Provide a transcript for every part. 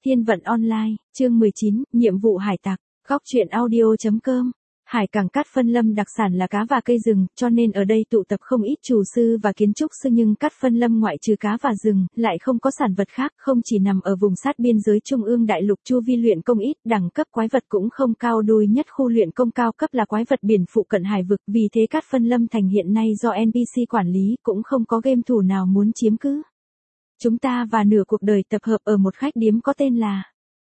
Thiên vận online, chương 19, nhiệm vụ hải tặc, góc truyện audio.com. Hải cảng Cát Phân Lâm đặc sản là cá và cây rừng, cho nên ở đây tụ tập không ít chủ sư và kiến trúc sư, nhưng Cát Phân Lâm ngoại trừ cá và rừng, lại không có sản vật khác, không chỉ nằm ở vùng sát biên giới Trung ương đại lục, chu vi luyện công ít, đẳng cấp quái vật cũng không cao, đuôi nhất khu luyện công cao cấp là quái vật biển phụ cận hải vực, vì thế Cát Phân Lâm thành hiện nay do NPC quản lý, cũng không có game thủ nào muốn chiếm cứ. Chúng ta và nửa cuộc đời tập hợp ở một khách điếm có tên là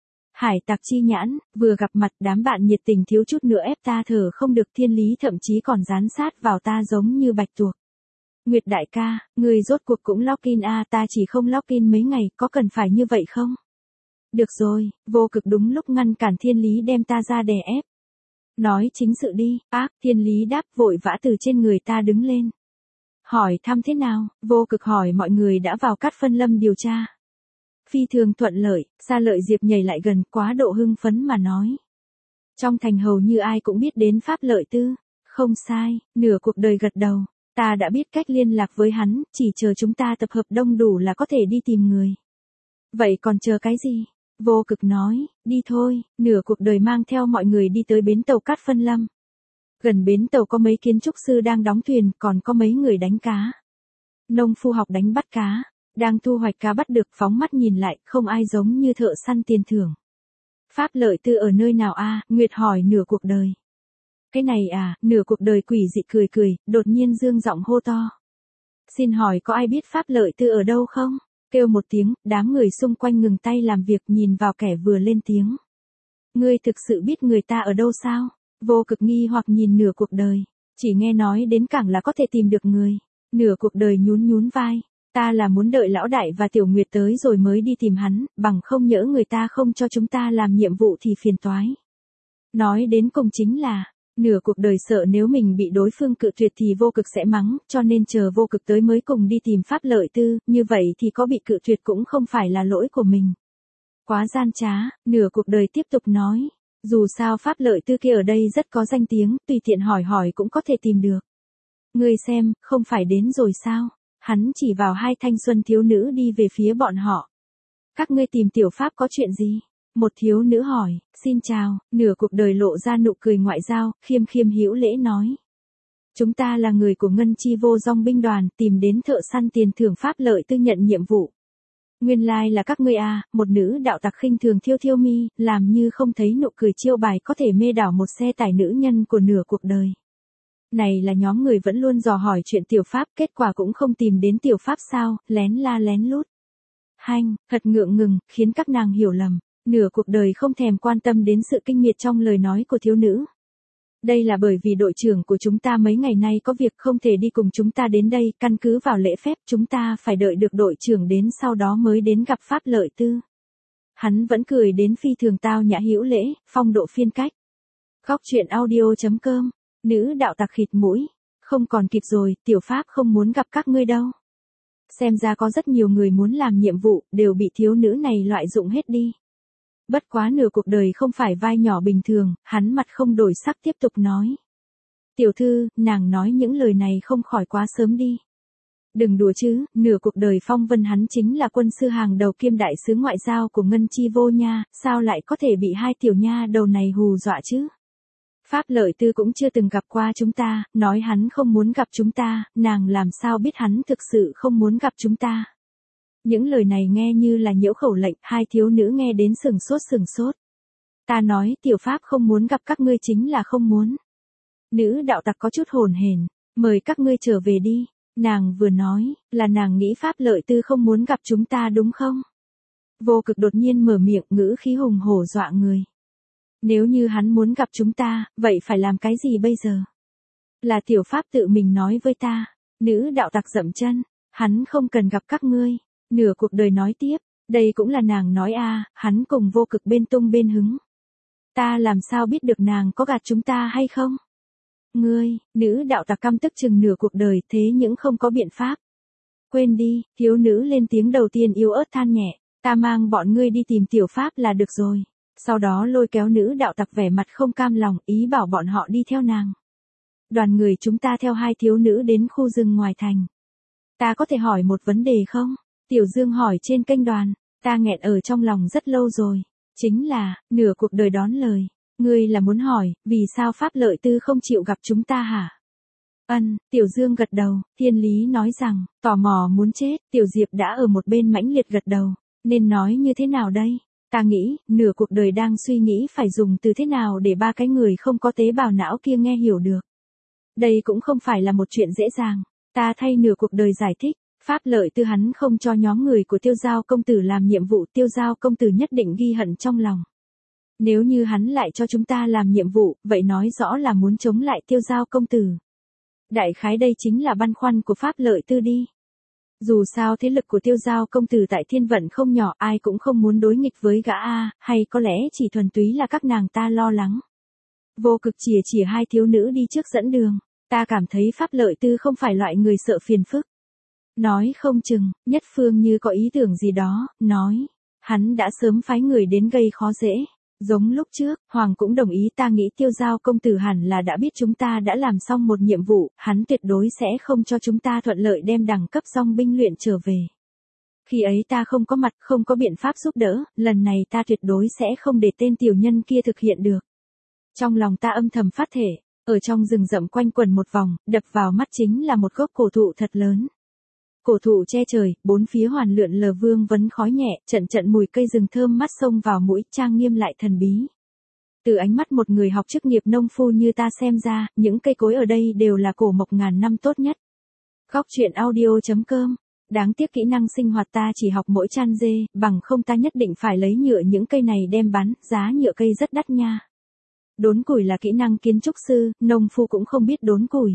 Hải Tặc Chi Nhãn. Vừa gặp mặt, đám bạn nhiệt tình thiếu chút nữa ép ta thở không được, Thiên Lý thậm chí còn dán sát vào ta giống như bạch tuộc. Nguyệt đại ca, người rốt cuộc cũng login à? Ta chỉ không login mấy ngày, có cần phải như vậy không? Được rồi, Vô Cực đúng lúc ngăn cản Thiên Lý đem ta ra đè ép. Nói chính sự đi. Thiên Lý đáp, vội vã từ trên người ta đứng lên. Hỏi thăm thế nào? Vô Cực hỏi mọi người đã vào Cát Phân Lâm điều tra. Phi thường thuận lợi. Sa Lợi Diệp nhảy lại gần, quá độ hưng phấn mà nói. Trong thành hầu như ai cũng biết đến Pháp Lợi Tư. Không sai, nửa cuộc đời gật đầu. Ta đã biết cách liên lạc với hắn, chỉ chờ chúng ta tập hợp đông đủ là có thể đi tìm người. Vậy còn chờ cái gì? Vô Cực nói, đi thôi. Nửa cuộc đời mang theo mọi người đi tới bến tàu Cát Phân Lâm. Gần bến tàu có mấy kiến trúc sư đang đóng thuyền, còn có mấy người đánh cá. Nông phu học đánh bắt cá, đang thu hoạch cá bắt được, phóng mắt nhìn lại, không ai giống như thợ săn tiền thưởng. Pháp Lợi Tư ở nơi nào a? Nguyệt hỏi nửa cuộc đời. Cái này à? Nửa cuộc đời quỷ dị cười cười, đột nhiên dương giọng hô to. Xin hỏi có ai biết Pháp Lợi Tư ở đâu không? Kêu một tiếng, đám người xung quanh ngừng tay làm việc, nhìn vào kẻ vừa lên tiếng. Ngươi thực sự biết người ta ở đâu sao? Vô Cực nghi hoặc nhìn nửa cuộc đời. Chỉ nghe nói đến cảng là có thể tìm được người. Nửa cuộc đời nhún nhún vai. Ta là muốn đợi lão đại và Tiểu Nguyệt tới rồi mới đi tìm hắn, bằng không nhỡ người ta không cho chúng ta làm nhiệm vụ thì phiền toái. Nói đến cùng chính là, nửa cuộc đời sợ nếu mình bị đối phương cự tuyệt thì Vô Cực sẽ mắng, cho nên chờ Vô Cực tới mới cùng đi tìm Pháp Lợi Tư, như vậy thì có bị cự tuyệt cũng không phải là lỗi của mình. Quá gian trá, nửa cuộc đời tiếp tục nói. Dù sao Pháp Lợi Tư kia ở đây rất có danh tiếng, tùy tiện hỏi hỏi cũng có thể tìm được. Ngươi xem, không phải đến rồi sao? Hắn chỉ vào hai thanh xuân thiếu nữ đi về phía bọn họ. Các ngươi tìm tiểu Pháp có chuyện gì? Một thiếu nữ hỏi. Xin chào. Nửa cuộc đời lộ ra nụ cười ngoại giao, khiêm khiêm hữu lễ nói. Chúng ta là người của Ngân Chi Vô Dong binh đoàn, tìm đến thợ săn tiền thưởng Pháp Lợi Tư nhận nhiệm vụ. Nguyên lai là các ngươi à? Một nữ đạo tặc khinh thường thiêu thiêu mi, làm như không thấy nụ cười chiêu bài có thể mê đảo một xe tải nữ nhân của nửa cuộc đời. Này là nhóm người vẫn luôn dò hỏi chuyện tiểu Pháp, kết quả cũng không tìm đến tiểu Pháp sao? Lén la lén lút. Hanh, thật ngượng ngừng, khiến các nàng hiểu lầm. Nửa cuộc đời không thèm quan tâm đến sự kinh miệt trong lời nói của thiếu nữ. Đây là bởi vì đội trưởng của chúng ta mấy ngày nay có việc không thể đi cùng chúng ta đến đây, căn cứ vào lễ phép chúng ta phải đợi được đội trưởng đến sau đó mới đến gặp Pháp Lợi Tư. Hắn vẫn cười đến phi thường tao nhã hữu lễ, phong độ phiên cách. Góc truyện audio.com. Nữ đạo tặc khịt mũi. Không còn kịp rồi, tiểu Pháp không muốn gặp các ngươi đâu. Xem ra có rất nhiều người muốn làm nhiệm vụ, đều bị thiếu nữ này loại dụng hết đi. Bất quá nửa cuộc đời không phải vai nhỏ bình thường, hắn mặt không đổi sắc tiếp tục nói. Tiểu thư, nàng nói những lời này không khỏi quá sớm đi. Đừng đùa chứ, nửa cuộc đời phong vân hắn chính là quân sư hàng đầu kiêm đại sứ ngoại giao của Ngân Chi Vô nha, sao lại có thể bị hai tiểu nha đầu này hù dọa chứ? Pháp Lợi Tư cũng chưa từng gặp qua chúng ta, nói hắn không muốn gặp chúng ta, nàng làm sao biết hắn thực sự không muốn gặp chúng ta? Những lời này nghe như là nhiễu khẩu lệnh, hai thiếu nữ nghe đến sừng sốt. Ta nói, tiểu Pháp không muốn gặp các ngươi chính là không muốn. Nữ đạo tặc có chút hồn hển, mời các ngươi trở về đi. Nàng vừa nói, là nàng nghĩ Pháp Lợi Tư không muốn gặp chúng ta đúng không? Vô Cực đột nhiên mở miệng, ngữ khí hùng hổ dọa người. Nếu như hắn muốn gặp chúng ta, vậy phải làm cái gì bây giờ? Là tiểu Pháp tự mình nói với ta. Nữ đạo tặc dậm chân, hắn không cần gặp các ngươi. Nửa cuộc đời nói tiếp, đây cũng là nàng nói à? Hắn cùng Vô Cực bên tung bên hứng. Ta làm sao biết được nàng có gạt chúng ta hay không? Ngươi, nữ đạo tặc căm tức chừng nửa cuộc đời, thế nhưng không có biện pháp. Quên đi, thiếu nữ lên tiếng đầu tiên yếu ớt than nhẹ, ta mang bọn ngươi đi tìm tiểu Pháp là được rồi. Sau đó lôi kéo nữ đạo tặc vẻ mặt không cam lòng, ý bảo bọn họ đi theo nàng. Đoàn người chúng ta theo hai thiếu nữ đến khu rừng ngoài thành. Ta có thể hỏi một vấn đề không? Tiểu Dương hỏi trên kênh đoàn. Ta nghẹn ở trong lòng rất lâu rồi. Chính là, nửa cuộc đời đón lời. Ngươi là muốn hỏi, vì sao Pháp Lợi Tư không chịu gặp chúng ta hả? Tiểu Dương gật đầu, Thiên Lý nói rằng, tò mò muốn chết, Tiểu Diệp đã ở một bên mãnh liệt gật đầu, nên nói như thế nào đây? Ta nghĩ, nửa cuộc đời đang suy nghĩ phải dùng từ thế nào để ba cái người không có tế bào não kia nghe hiểu được. Đây cũng không phải là một chuyện dễ dàng, ta thay nửa cuộc đời giải thích, Pháp Lợi Tư hắn không cho nhóm người của Tiêu Giao công tử làm nhiệm vụ, Tiêu Giao công tử nhất định ghi hận trong lòng. Nếu như hắn lại cho chúng ta làm nhiệm vụ, vậy nói rõ là muốn chống lại Tiêu Giao công tử. Đại khái đây chính là băn khoăn của Pháp Lợi Tư đi. Dù sao thế lực của Tiêu Giao công tử tại Thiên Vận không nhỏ, ai cũng không muốn đối nghịch với gã a, hay có lẽ chỉ thuần túy là các nàng ta lo lắng. Vô Cực chìa hai thiếu nữ đi trước dẫn đường, ta cảm thấy Pháp Lợi Tư không phải loại người sợ phiền phức. Nói không chừng, Nhất Phương như có ý tưởng gì đó, nói, hắn đã sớm phái người đến gây khó dễ. Giống lúc trước, Hoàng cũng đồng ý, ta nghĩ Tiêu Giao công tử hẳn là đã biết chúng ta đã làm xong một nhiệm vụ, hắn tuyệt đối sẽ không cho chúng ta thuận lợi đem đẳng cấp dòng binh luyện trở về. Khi ấy ta không có mặt, không có biện pháp giúp đỡ, lần này ta tuyệt đối sẽ không để tên tiểu nhân kia thực hiện được. Trong lòng ta âm thầm phát thể, ở trong rừng rậm quanh quần một vòng, đập vào mắt chính là một gốc cổ thụ thật lớn. Cổ thụ che trời, bốn phía hoàn lượn lờ vương vấn khói nhẹ, trận trận mùi cây rừng thơm mát xông vào mũi, trang nghiêm lại thần bí. Từ ánh mắt một người học chức nghiệp nông phu như ta xem ra, những cây cối ở đây đều là cổ mộc ngàn năm tốt nhất. Góc truyện audio.com. Đáng tiếc kỹ năng sinh hoạt ta chỉ học mỗi chan dê, bằng không ta nhất định phải lấy nhựa những cây này đem bán, giá nhựa cây rất đắt nha. Đốn củi là kỹ năng kiến trúc sư, nông phu cũng không biết đốn củi.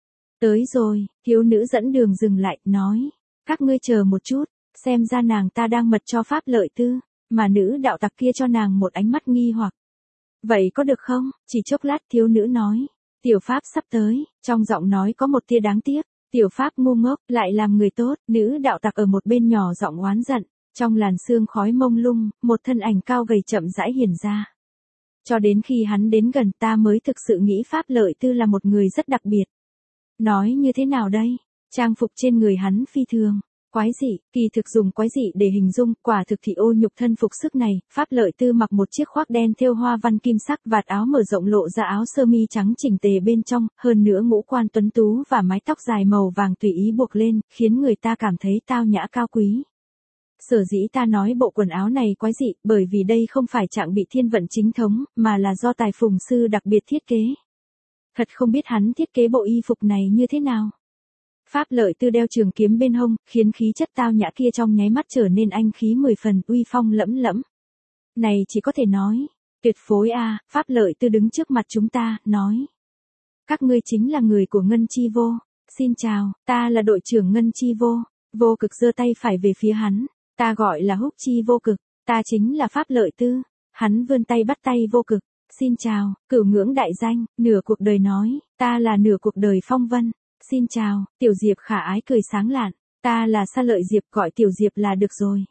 Tới rồi, thiếu nữ dẫn đường dừng lại, nói, các ngươi chờ một chút, xem ra nàng ta đang mật cho Pháp Lợi Tư, mà nữ đạo tặc kia cho nàng một ánh mắt nghi hoặc. Vậy có được không? Chỉ chốc lát thiếu nữ nói, Tiểu Pháp sắp tới, trong giọng nói có một tia đáng tiếc, Tiểu Pháp ngu ngốc, lại làm người tốt, nữ đạo tặc ở một bên nhỏ giọng oán giận, trong làn sương khói mông lung, một thân ảnh cao gầy chậm rãi hiển ra. Cho đến khi hắn đến gần ta mới thực sự nghĩ Pháp Lợi Tư là một người rất đặc biệt. Nói như thế nào đây? Trang phục trên người hắn phi thường, quái dị, kỳ thực dùng quái dị để hình dung, quả thực thì ô nhục thân phục sức này, Pháp Lợi Tư mặc một chiếc khoác đen thêu hoa văn kim sắc, vạt áo mở rộng lộ ra áo sơ mi trắng chỉnh tề bên trong, hơn nữa ngũ quan tuấn tú và mái tóc dài màu vàng tùy ý buộc lên, khiến người ta cảm thấy tao nhã cao quý. Sở dĩ ta nói bộ quần áo này quái dị, bởi vì đây không phải trạng bị Thiên Vận chính thống, mà là do tài phùng sư đặc biệt thiết kế. Thật không biết hắn thiết kế bộ y phục này như thế nào. Pháp Lợi Tư đeo trường kiếm bên hông, khiến khí chất tao nhã kia trong nháy mắt trở nên anh khí 10 phần, uy phong lẫm lẫm. Này chỉ có thể nói, tuyệt phối a. Pháp Lợi Tư đứng trước mặt chúng ta, nói. Các ngươi chính là người của Ngân Chi Vô. Xin chào, ta là đội trưởng Ngân Chi Vô. Vô Cực giơ tay phải về phía hắn. Ta gọi là Húc Chi Vô Cực, ta chính là Pháp Lợi Tư. Hắn vươn tay bắt tay Vô Cực. Xin chào, cửu ngưỡng đại danh, nửa cuộc đời nói, ta là nửa cuộc đời Phong Vân. Xin chào, Tiểu Diệp khả ái cười sáng lạn, ta là Sa Lợi Diệp, gọi Tiểu Diệp là được rồi.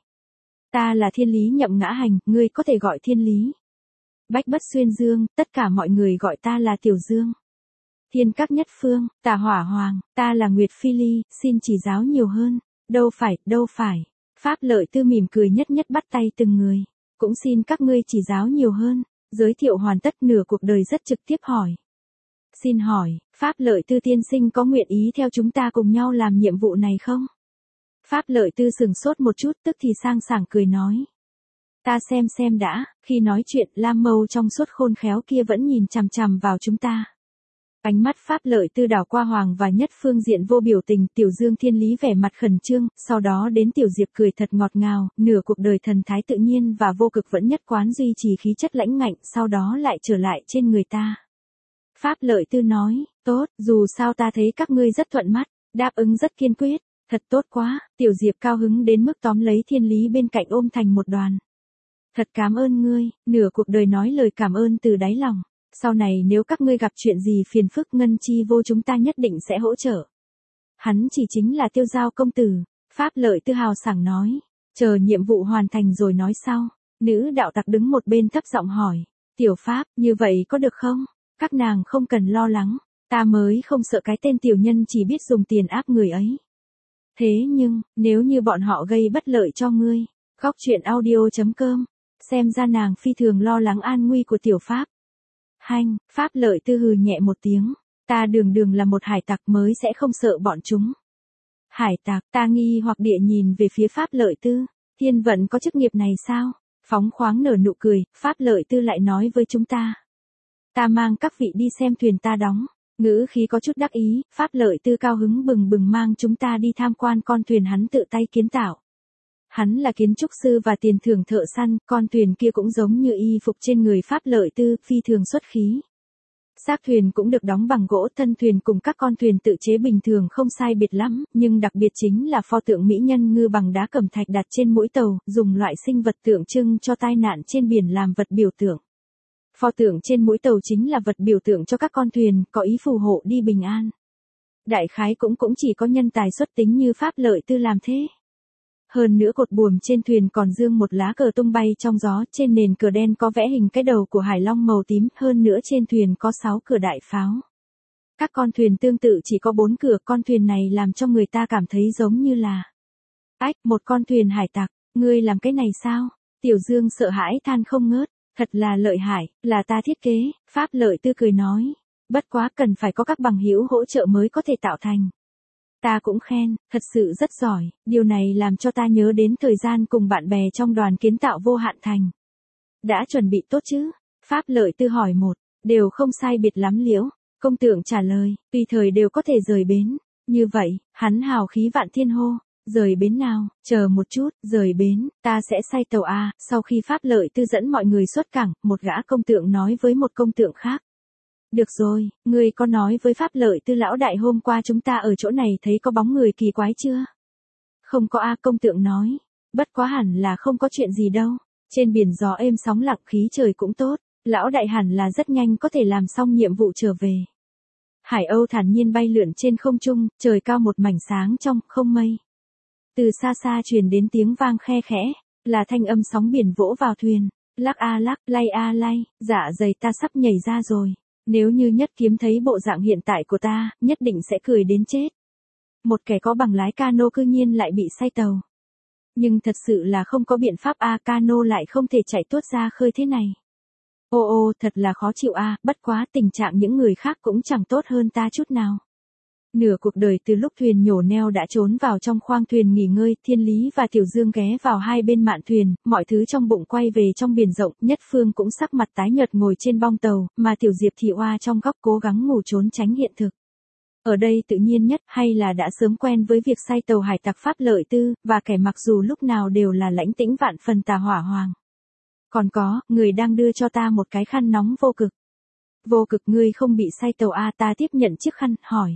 Ta là Thiên Lý Nhậm Ngã Hành, ngươi có thể gọi Thiên Lý. Bách Bất Xuyên Dương, tất cả mọi người gọi ta là Tiểu Dương. Thiên Các Nhất Phương, Tà Hỏa Hoàng, ta là Nguyệt Phi Ly, xin chỉ giáo nhiều hơn. Đâu phải. Pháp Lợi Tư mỉm cười nhất nhất bắt tay từng người. Cũng xin các ngươi chỉ giáo nhiều hơn. Giới thiệu hoàn tất nửa cuộc đời rất trực tiếp hỏi. Xin hỏi, Pháp Lợi Tư tiên sinh có nguyện ý theo chúng ta cùng nhau làm nhiệm vụ này không? Pháp Lợi Tư sừng sốt một chút tức thì sang sảng cười nói. Ta xem đã, khi nói chuyện lam mâu trong suốt khôn khéo kia vẫn nhìn chằm chằm vào chúng ta. Ánh mắt Pháp Lợi Tư đảo qua Hoàng và Nhất Phương diện vô biểu tình, Tiểu Dương Thiên Lý vẻ mặt khẩn trương, sau đó đến Tiểu Diệp cười thật ngọt ngào, nửa cuộc đời thần thái tự nhiên và Vô Cực vẫn nhất quán duy trì khí chất lãnh ngạnh, sau đó lại trở lại trên người ta. Pháp Lợi Tư nói, tốt, dù sao ta thấy các ngươi rất thuận mắt, đáp ứng rất kiên quyết, thật tốt quá, Tiểu Diệp cao hứng đến mức tóm lấy Thiên Lý bên cạnh ôm thành một đoàn. Thật cảm ơn ngươi, nửa cuộc đời nói lời cảm ơn từ đáy lòng. Sau này nếu các ngươi gặp chuyện gì phiền phức Ngân Chi Vô chúng ta nhất định sẽ hỗ trợ. Hắn chỉ chính là Tiêu Giao công tử. Pháp Lợi Tư hào sảng nói. Chờ nhiệm vụ hoàn thành rồi nói sau. Nữ đạo tặc đứng một bên thấp giọng hỏi. Tiểu Pháp, như vậy có được không? Các nàng không cần lo lắng. Ta mới không sợ cái tên tiểu nhân chỉ biết dùng tiền áp người ấy. Thế nhưng, nếu như bọn họ gây bất lợi cho ngươi, Góc chuyện audio.com. Xem ra nàng phi thường lo lắng an nguy của tiểu Pháp. Hanh, Pháp Lợi Tư hừ nhẹ một tiếng. Ta đường đường là một hải tặc mới sẽ không sợ bọn chúng. Hải tặc, ta nghi hoặc địa nhìn về phía Pháp Lợi Tư. Thiên vận có chức nghiệp này sao? Phóng khoáng nở nụ cười, Pháp Lợi Tư lại nói với chúng ta. Ta mang các vị đi xem thuyền ta đóng. Ngữ khí có chút đắc ý, Pháp Lợi Tư cao hứng bừng bừng mang chúng ta đi tham quan con thuyền hắn tự tay kiến tạo. Hắn là kiến trúc sư và tiền thưởng thợ săn, con thuyền kia cũng giống như y phục trên người Pháp Lợi Tư, phi thường xuất khí. Xác thuyền cũng được đóng bằng gỗ, thân thuyền cùng các con thuyền tự chế bình thường không sai biệt lắm, nhưng đặc biệt chính là pho tượng mỹ nhân ngư bằng đá cẩm thạch đặt trên mũi tàu, dùng loại sinh vật tượng trưng cho tai nạn trên biển làm vật biểu tượng. Pho tượng trên mũi tàu chính là vật biểu tượng cho các con thuyền, có ý phù hộ đi bình an. Đại khái cũng chỉ có nhân tài xuất tính như Pháp Lợi Tư làm thế. Hơn nữa cột buồm trên thuyền còn dương một lá cờ tung bay trong gió, trên nền cờ đen có vẽ hình cái đầu của hải long màu tím, hơn nữa trên thuyền có 6 cửa đại pháo. Các con thuyền tương tự chỉ có 4 cửa, con thuyền này làm cho người ta cảm thấy giống như là một con thuyền hải tặc, ngươi làm cái này sao? Tiểu Dương sợ hãi than không ngớt, thật là lợi hại, là ta thiết kế, Pháp Lợi Tư cười nói, bất quá cần phải có các bằng hữu hỗ trợ mới có thể tạo thành. Ta cũng khen, thật sự rất giỏi, điều này làm cho ta nhớ đến thời gian cùng bạn bè trong đoàn kiến tạo Vô Hạn Thành. Đã chuẩn bị tốt chứ? Pháp Lợi Tư hỏi một, đều không sai biệt lắm liễu, công tượng trả lời, tùy thời đều có thể rời bến. Như vậy, hắn hào khí vạn thiên hô, rời bến nào, chờ một chút, rời bến, ta sẽ say tàu A. Sau khi Pháp Lợi Tư dẫn mọi người xuất cảng, một gã công tượng nói với một công tượng khác. Được rồi, ngươi có nói với Pháp Lợi Tư lão đại hôm qua chúng ta ở chỗ này thấy có bóng người kỳ quái chưa? Không có a, công tượng nói. Bất quá hẳn là không có chuyện gì đâu. Trên biển gió êm sóng lặng, khí trời cũng tốt. Lão đại hẳn là rất nhanh có thể làm xong nhiệm vụ trở về. Hải âu thản nhiên bay lượn trên không trung, trời cao một mảnh sáng trong, không mây. Từ xa xa truyền đến tiếng vang khe khẽ, là thanh âm sóng biển vỗ vào thuyền. Lắc a lắc, lay a lay, dạ dày ta sắp nhảy ra rồi. Nếu như Nhất Kiếm thấy bộ dạng hiện tại của ta, nhất định sẽ cười đến chết. Một kẻ có bằng lái cano cư nhiên lại bị say tàu. Nhưng thật sự là không có biện pháp a, cano lại không thể chạy tuốt ra khơi thế này. Ô thật là khó chịu a, bất quá tình trạng những người khác cũng chẳng tốt hơn ta chút nào. Nửa cuộc đời từ lúc thuyền nhổ neo đã trốn vào trong khoang thuyền nghỉ ngơi, Thiên Lý và Tiểu Dương ghé vào hai bên mạn thuyền, mọi thứ trong bụng quay về trong biển rộng, Nhất Phương cũng sắc mặt tái nhợt ngồi trên bong tàu, mà Tiểu Diệp thị oa trong góc cố gắng ngủ trốn tránh hiện thực. Ở đây tự nhiên nhất hay là đã sớm quen với việc say tàu hải tặc Pháp Lợi Tư, và kẻ mặc dù lúc nào đều là lãnh tĩnh vạn phần Tà Hỏa Hoàng. Còn có, người đang đưa cho ta một cái khăn nóng Vô Cực. Vô Cực, ngươi không bị say tàu a? Ta tiếp nhận chiếc khăn, hỏi.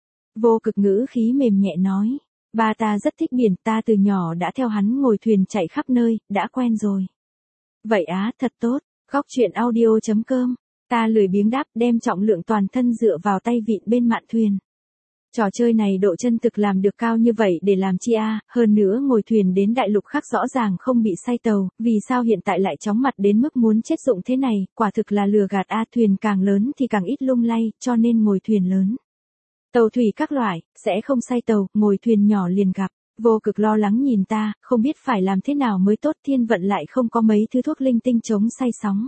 Vô Cực ngữ khí mềm nhẹ nói, ba ta rất thích biển, ta từ nhỏ đã theo hắn ngồi thuyền chạy khắp nơi, đã quen rồi. Vậy á, thật tốt. Góc chuyện audio.com. Ta lười biếng đáp, đem trọng lượng toàn thân dựa vào tay vịn bên mạn thuyền. Trò chơi này độ chân thực làm được cao như vậy để làm chi a? Hơn nữa ngồi thuyền đến đại lục khác rõ ràng không bị say tàu, vì sao hiện tại lại chóng mặt đến mức muốn chết dụng thế này? Quả thực là lừa gạt a, thuyền càng lớn thì càng ít lung lay, cho nên ngồi thuyền lớn. Tàu thủy các loại, sẽ không say tàu, ngồi thuyền nhỏ liền gặp. Vô Cực lo lắng nhìn ta, không biết phải làm thế nào mới tốt, thiên vận lại không có mấy thứ thuốc linh tinh chống say sóng.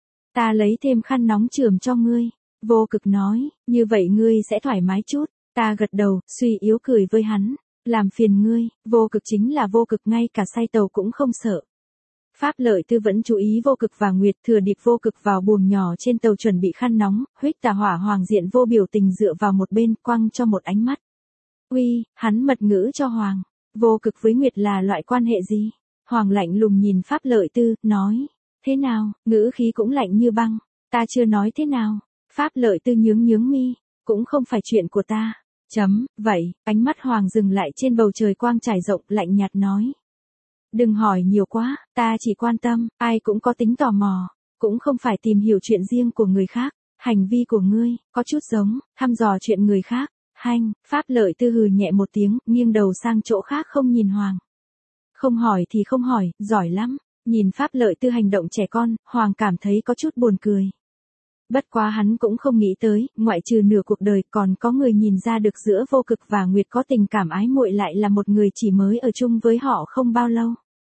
Ta lấy thêm khăn nóng chườm cho ngươi. Vô Cực nói, như vậy ngươi sẽ thoải mái chút. Ta gật đầu, suy yếu cười với hắn. Làm phiền ngươi, Vô Cực chính là Vô Cực, ngay cả say tàu cũng không sợ. Pháp Lợi Tư vẫn chú ý Vô Cực và Nguyệt Thừa điệp Vô Cực vào buồng nhỏ trên tàu chuẩn bị khăn nóng, Huyết Tà Hỏa Hoàng diện vô biểu tình dựa vào một bên, quăng cho một ánh mắt. Uy, hắn mật ngữ cho Hoàng. Vô Cực với Nguyệt là loại quan hệ gì? Hoàng lạnh lùng nhìn Pháp Lợi Tư, nói. Thế nào? Ngữ khí cũng lạnh như băng. Ta chưa nói thế nào. Pháp Lợi Tư nhướng mi. Cũng không phải chuyện của ta. Vậy, ánh mắt Hoàng dừng lại trên bầu trời quang trải rộng, lạnh nhạt nói. Đừng hỏi nhiều quá, ta chỉ quan tâm, ai cũng có tính tò mò, cũng không phải tìm hiểu chuyện riêng của người khác, hành vi của ngươi, có chút giống, thăm dò chuyện người khác. Hanh, Pháp Lợi Tư hừ nhẹ một tiếng, nghiêng đầu sang chỗ khác không nhìn Hoàng. Không hỏi thì không hỏi, giỏi lắm, nhìn Pháp Lợi Tư hành động trẻ con, Hoàng cảm thấy có chút buồn cười. Bất quá hắn cũng không nghĩ tới, ngoại trừ nửa cuộc đời còn có người nhìn ra được giữa Vô Cực và Nguyệt có tình cảm ái muội, lại là một người chỉ mới ở chung với họ không bao lâu.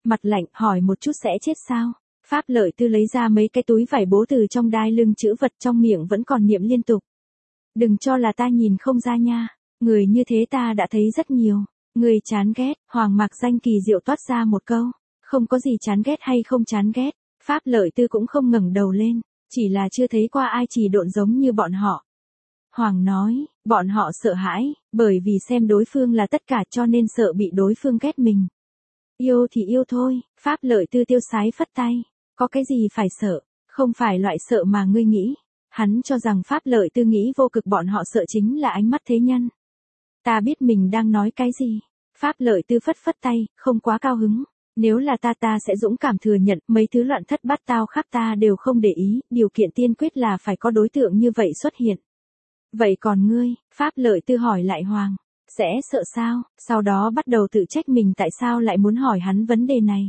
Mặt lạnh, hỏi một chút sẽ chết sao? Pháp Lợi Tư lấy ra mấy cái túi vải bố từ trong đai lưng chữ vật, trong miệng vẫn còn niệm liên tục. Đừng cho là ta nhìn không ra nha, người như thế ta đã thấy rất nhiều. Người chán ghét, Hoàng Mạc Danh kỳ diệu toát ra một câu. Không có gì chán ghét hay không chán ghét, Pháp Lợi Tư cũng không ngẩng đầu lên, chỉ là chưa thấy qua ai chỉ độn giống như bọn họ. Hoàng nói, bọn họ sợ hãi, bởi vì xem đối phương là tất cả cho nên sợ bị đối phương ghét mình. Yêu thì yêu thôi, Pháp Lợi Tư tiêu sái phất tay, có cái gì phải sợ, không phải loại sợ mà ngươi nghĩ. Hắn cho rằng Pháp Lợi Tư nghĩ Vô Cực bọn họ sợ chính là ánh mắt thế nhân. Ta biết mình đang nói cái gì. Pháp Lợi Tư phất phất tay, không quá cao hứng. Nếu là ta sẽ dũng cảm thừa nhận, mấy thứ loạn thất bát tao khác ta đều không để ý, điều kiện tiên quyết là phải có đối tượng như vậy xuất hiện. Vậy còn ngươi, Pháp Lợi Tư hỏi lại Hoàng, sẽ sợ sao, sau đó bắt đầu tự trách mình tại sao lại muốn hỏi hắn vấn đề này.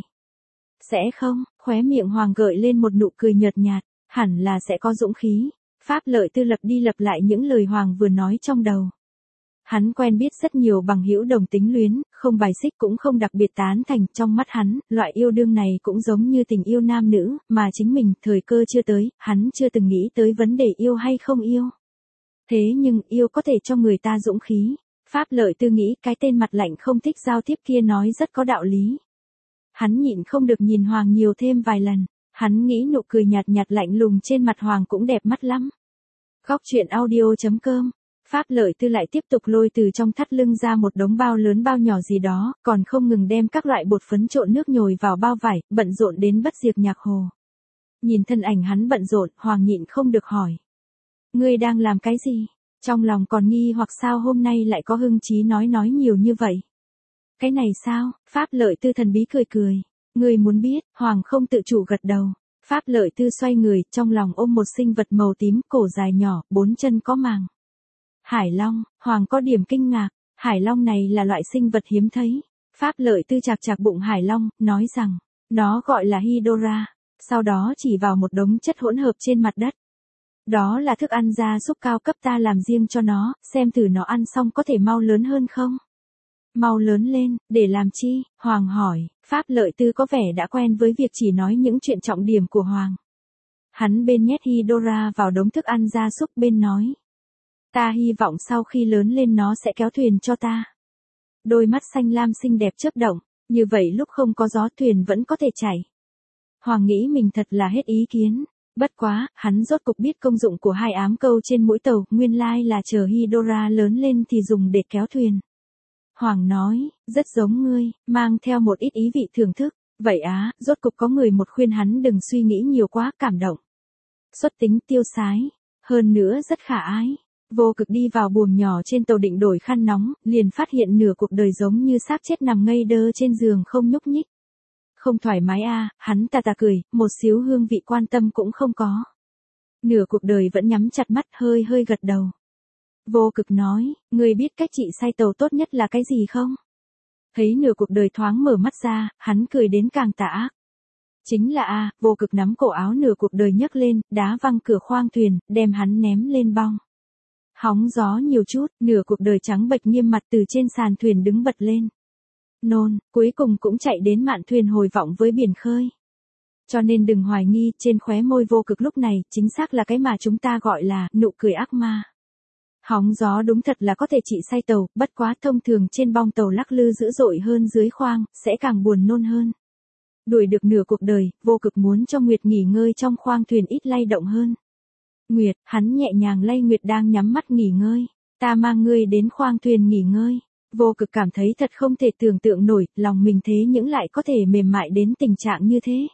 Sẽ không, khóe miệng Hoàng gợi lên một nụ cười nhợt nhạt, hẳn là sẽ có dũng khí. Pháp Lợi Tư lặp đi lặp lại những lời Hoàng vừa nói trong đầu. Hắn quen biết rất nhiều bằng hữu đồng tính luyến, không bài xích cũng không đặc biệt tán thành, trong mắt hắn, loại yêu đương này cũng giống như tình yêu nam nữ, mà chính mình, thời cơ chưa tới, hắn chưa từng nghĩ tới vấn đề yêu hay không yêu. Thế nhưng, yêu có thể cho người ta dũng khí. Pháp Lợi Tư nghĩ cái tên mặt lạnh không thích giao tiếp kia nói rất có đạo lý. Hắn nhịn không được nhìn Hoàng nhiều thêm vài lần, hắn nghĩ nụ cười nhạt nhạt lạnh lùng trên mặt Hoàng cũng đẹp mắt lắm. Góc truyện audio.com. Pháp Lợi Tư lại tiếp tục lôi từ trong thắt lưng ra một đống bao lớn bao nhỏ gì đó, còn không ngừng đem các loại bột phấn trộn nước nhồi vào bao vải, bận rộn đến bất diệt nhạc hồ. Nhìn thân ảnh hắn bận rộn, Hoàng nhịn không được hỏi. Ngươi đang làm cái gì? Trong lòng còn nghi hoặc sao hôm nay lại có hưng chí nói nhiều như vậy. Cái này sao? Pháp Lợi Tư thần bí cười cười. Ngươi muốn biết, Hoàng không tự chủ gật đầu. Pháp Lợi Tư xoay người, trong lòng ôm một sinh vật màu tím, cổ dài nhỏ, 4 chân có màng. Hải Long, Hoàng có điểm kinh ngạc, Hải Long này là loại sinh vật hiếm thấy. Pháp Lợi Tư chạc chạc bụng Hải Long, nói rằng, nó gọi là Hydora, sau đó chỉ vào một đống chất hỗn hợp trên mặt đất. Đó là thức ăn gia súc cao cấp ta làm riêng cho nó, xem thử nó ăn xong có thể mau lớn hơn không? Mau lớn lên, để làm chi? Hoàng hỏi, Pháp Lợi Tư có vẻ đã quen với việc chỉ nói những chuyện trọng điểm của Hoàng. Hắn bên nhét Hydora vào đống thức ăn gia súc bên nói. Ta hy vọng sau khi lớn lên nó sẽ kéo thuyền cho ta. Đôi mắt xanh lam xinh đẹp chớp động, như vậy lúc không có gió thuyền vẫn có thể chảy. Hoàng nghĩ mình thật là hết ý kiến. Bất quá, hắn rốt cục biết công dụng của hai ám câu trên mũi tàu, nguyên lai là chờ Hydora lớn lên thì dùng để kéo thuyền. Hoàng nói, rất giống ngươi, mang theo một ít ý vị thưởng thức. Vậy á, rốt cục có người một khuyên hắn đừng suy nghĩ nhiều quá, cảm động. Xuất tính tiêu sái, hơn nữa rất khả ái. Vô Cực đi vào buồng nhỏ trên tàu định đổi khăn nóng, liền phát hiện nửa cuộc đời giống như xác chết nằm ngây đơ trên giường không nhúc nhích. Không thoải mái à, hắn tà cười, một xíu hương vị quan tâm cũng không có. Nửa cuộc đời vẫn nhắm chặt mắt hơi gật đầu. Vô Cực nói, ngươi biết cách trị say tàu tốt nhất là cái gì không? Thấy nửa cuộc đời thoáng mở mắt ra, hắn cười đến càng tà ác. Chính là Vô Cực nắm cổ áo nửa cuộc đời nhấc lên, đá văng cửa khoang thuyền, đem hắn ném lên bong. Hóng gió nhiều chút, nửa cuộc đời trắng bệch nghiêm mặt từ trên sàn thuyền đứng bật lên. Nôn, cuối cùng cũng chạy đến mạn thuyền hồi vọng với biển khơi. Cho nên đừng hoài nghi, trên khóe môi Vô Cực lúc này, chính xác là cái mà chúng ta gọi là, nụ cười ác ma. Hóng gió đúng thật là có thể trị say tàu, bất quá thông thường trên bong tàu lắc lư dữ dội hơn dưới khoang, sẽ càng buồn nôn hơn. Đuổi được nửa cuộc đời, Vô Cực muốn cho Nguyệt nghỉ ngơi trong khoang thuyền ít lay động hơn. Nguyệt, hắn nhẹ nhàng lay Nguyệt đang nhắm mắt nghỉ ngơi. Ta mang ngươi đến khoang thuyền nghỉ ngơi. Vô Cực cảm thấy thật không thể tưởng tượng nổi, lòng mình thế những lại có thể mềm mại đến tình trạng như thế.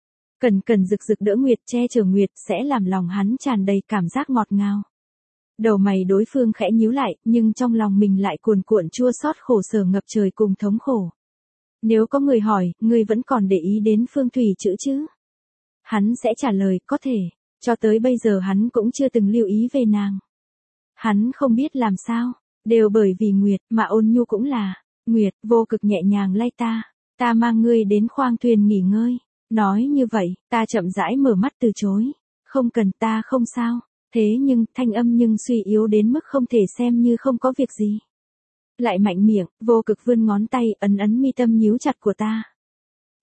Cần rực rực đỡ Nguyệt, che chở Nguyệt, sẽ làm lòng hắn tràn đầy cảm giác ngọt ngào. Đầu mày đối phương khẽ nhíu lại, nhưng trong lòng mình lại cuồn cuộn chua xót khổ sở ngập trời cùng thống khổ. Nếu có người hỏi, ngươi vẫn còn để ý đến Phương Thủy chữ chứ? Hắn sẽ trả lời, có thể. Cho tới bây giờ hắn cũng chưa từng lưu ý về nàng. Hắn không biết làm sao, đều bởi vì Nguyệt, mà Ôn Nhu cũng là. Nguyệt, Vô Cực nhẹ nhàng lay ta mang ngươi đến khoang thuyền nghỉ ngơi. Nói như vậy, ta chậm rãi mở mắt từ chối. Không cần, ta không sao. Thế nhưng, thanh âm nhưng suy yếu đến mức không thể xem như không có việc gì. Lại mạnh miệng, Vô Cực vươn ngón tay, ấn mi tâm nhíu chặt của ta.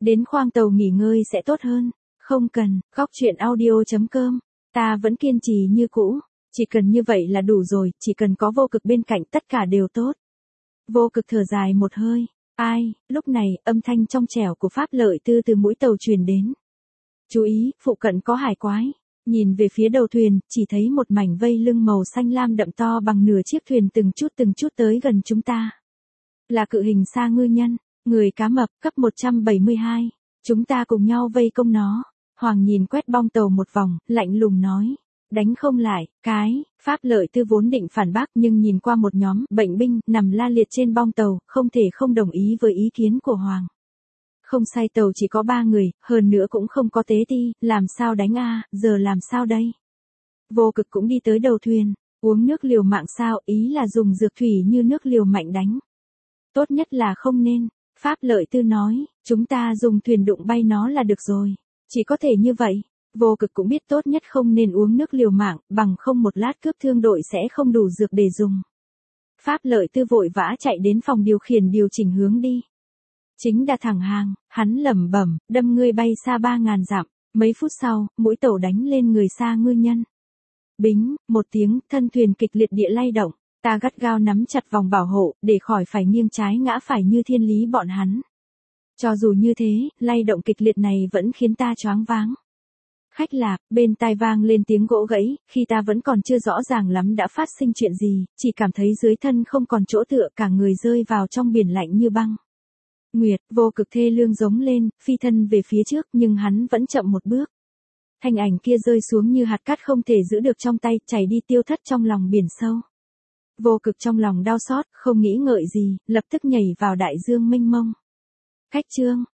Đến khoang tàu nghỉ ngơi sẽ tốt hơn. Không cần, góc chuyện audio.com. Ta vẫn kiên trì như cũ. Chỉ cần như vậy là đủ rồi, chỉ cần có vô cực bên cạnh tất cả đều tốt. Vô cực thở dài một hơi. Ai, lúc này, âm thanh trong trẻo của Pháp Lợi Tư từ mũi tàu truyền đến. Chú ý, phụ cận có hải quái. Nhìn về phía đầu thuyền, chỉ thấy một mảnh vây lưng màu xanh lam đậm to bằng nửa chiếc thuyền từng chút tới gần chúng ta. Là cự hình sa ngư nhân, người cá mập, cấp 172. Chúng ta cùng nhau vây công nó. Hoàng nhìn quét bong tàu một vòng, lạnh lùng nói. Đánh không lại, Pháp Lợi Tư vốn định phản bác nhưng nhìn qua một nhóm bệnh binh nằm la liệt trên bong tàu, không thể không đồng ý với ý kiến của Hoàng. Không sai, tàu chỉ có 3 người, hơn nữa cũng không có tế ti, làm sao đánh giờ làm sao đây? Vô cực cũng đi tới đầu thuyền, uống nước liều mạng sao, ý là dùng dược thủy như nước liều mạnh đánh. Tốt nhất là không nên, Pháp Lợi Tư nói, chúng ta dùng thuyền đụng bay nó là được rồi, chỉ có thể như vậy. Vô cực cũng biết tốt nhất không nên uống nước liều mạng, bằng không một lát cướp thương đội sẽ không đủ dược để dùng. Pháp Lợi Tư vội vã chạy đến phòng điều khiển điều chỉnh hướng đi. Chính đà thẳng hàng, hắn lẩm bẩm, đâm ngươi bay xa 3.000 dặm. Mấy phút sau, mũi tàu đánh lên người sa ngư nhân. Bính, một tiếng, thân thuyền kịch liệt địa lay động. Ta gắt gao nắm chặt vòng bảo hộ, để khỏi phải nghiêng trái ngã phải như thiên lý bọn hắn. Cho dù như thế, lay động kịch liệt này vẫn khiến ta choáng váng. Khách lạc, bên tai vang lên tiếng gỗ gãy, khi ta vẫn còn chưa rõ ràng lắm đã phát sinh chuyện gì, chỉ cảm thấy dưới thân không còn chỗ tựa, cả người rơi vào trong biển lạnh như băng. Nguyệt, vô cực thê lương giống lên, phi thân về phía trước nhưng hắn vẫn chậm một bước. Hình ảnh kia rơi xuống như hạt cát không thể giữ được trong tay, chảy đi tiêu thất trong lòng biển sâu. Vô cực trong lòng đau xót, không nghĩ ngợi gì, lập tức nhảy vào đại dương mênh mông. Khách chương.